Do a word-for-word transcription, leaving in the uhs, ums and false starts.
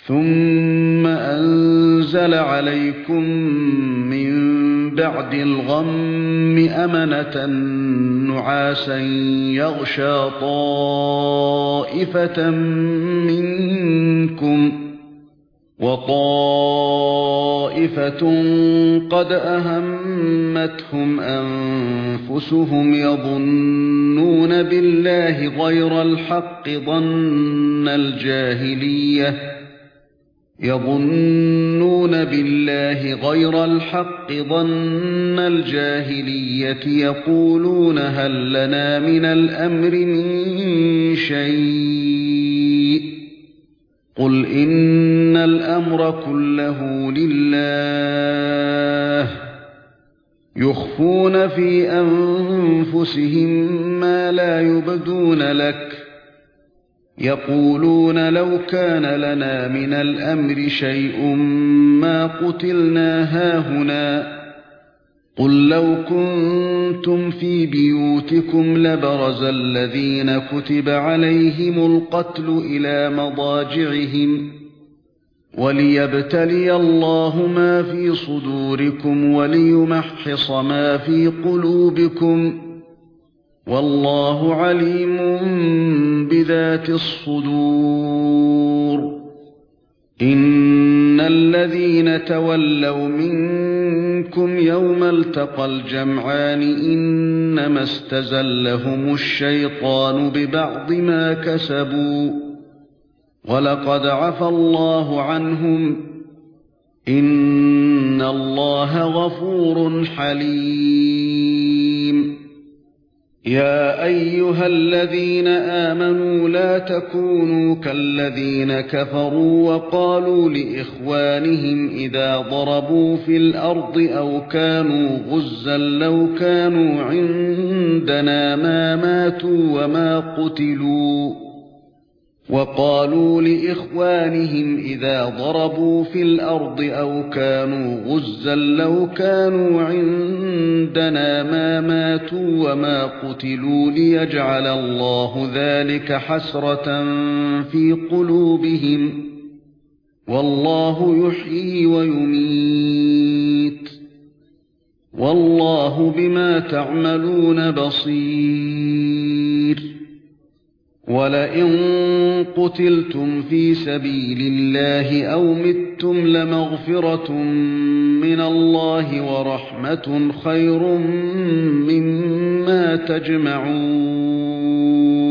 ثُمَّ أَنزَلَ عَلَيْكُم مِّن بَعْدِ الْغَمِّ أَمَنَةً نُّعَاسًا يَغْشَىٰ طَائِفَةً مِّنكُمْ ۖ وَطَائِفَةٌ قَدْ أَهَمَّتْهُمْ أَنفُسُهُمْ يَظُنُّونَ بِاللَّهِ غَيْرَ الْحَقِّ ظَنَّ الْجَاهِلِيَّةِ يَظُنُّونَ بِاللَّهِ غَيْرَ الْحَقِّ ظَنَّ الْجَاهِلِيَّةِ يَقُولُونَ هَل لَّنَا مِنَ الْأَمْرِ مِن شَيْءٍ قُلْ إِنَّ الْأَمْرَ كُلَّهُ لِلَّهِ يُخْفُونَ فِي أَنفُسِهِم مَّا لَا يُبْدُونَ لَكَ يَقُولُونَ لَوْ كَانَ لَنَا مِنَ الْأَمْرِ شَيْءٌ مَّا قُتِلْنَا هَاهُنَا قُل لَّوْ كُنتُمْ فِي بِيُوتِكُمْ لَبَرَزَ الَّذِينَ كُتِبَ عَلَيْهِمُ الْقَتْلُ إِلَىٰ مَضَاجِعِهِمْ وَلِيَبْتَلِيَ اللَّهُ مَا فِي صُدُورِكُمْ وَلِيُمَحِّصَ مَا فِي قُلُوبِكُمْ ۗ وَاللَّهُ عَلِيمٌ بِذَاتِ الصُّدُورِ. إِنَّ الَّذِينَ تَوَلَّوْا مِنكُمْ يَوْمَ الْتَقَى الْجَمْعَانِ إِنَّمَا اسْتَزَلَّهُمُ الشَّيْطَانُ بِبَعْضِ مَا كَسَبُوا ۖ وَلَقَدْ عَفَا اللَّهُ عَنْهُمْ ۗ إِنَّ اللَّهَ غَفُورٌ حَلِيمٌ. يَا أَيُّهَا الَّذِينَ آمَنُوا لَا تَكُونُوا كَالَّذِينَ كَفَرُوا وَقَالُوا لِإِخْوَانِهِمْ إِذَا ضَرَبُوا فِي الْأَرْضِ أَوْ كَانُوا غُزًّى لَّوْ كَانُوا عِندَنَا مَا مَاتُوا وَمَا قُتِلُوا وَقَالُوا لِإِخْوَانِهِمْ إِذَا ضَرَبُوا فِي الْأَرْضِ أَوْ كَانُوا غُزًّى لَّوْ كَانُوا عِندَنَا مَا مَاتُوا وَمَا قُتِلُوا لِيَجْعَلَ اللَّهُ ذَلِكَ حَسْرَةً فِي قُلُوبِهِمْ ۗ وَاللَّهُ يُحْيِي وَيُمِيتُ، وَاللَّهُ بِمَا تَعْمَلُونَ بَصِيرٌ. وَلَئِن قُتِلْتُمْ فِي سَبِيلِ اللَّهِ أَوْ مِتُّمْ لَمَغْفِرَةٌ مِّنَ اللَّهِ وَرَحْمَةٌ خَيْرٌ مِّمَّا تَجْمَعُونَ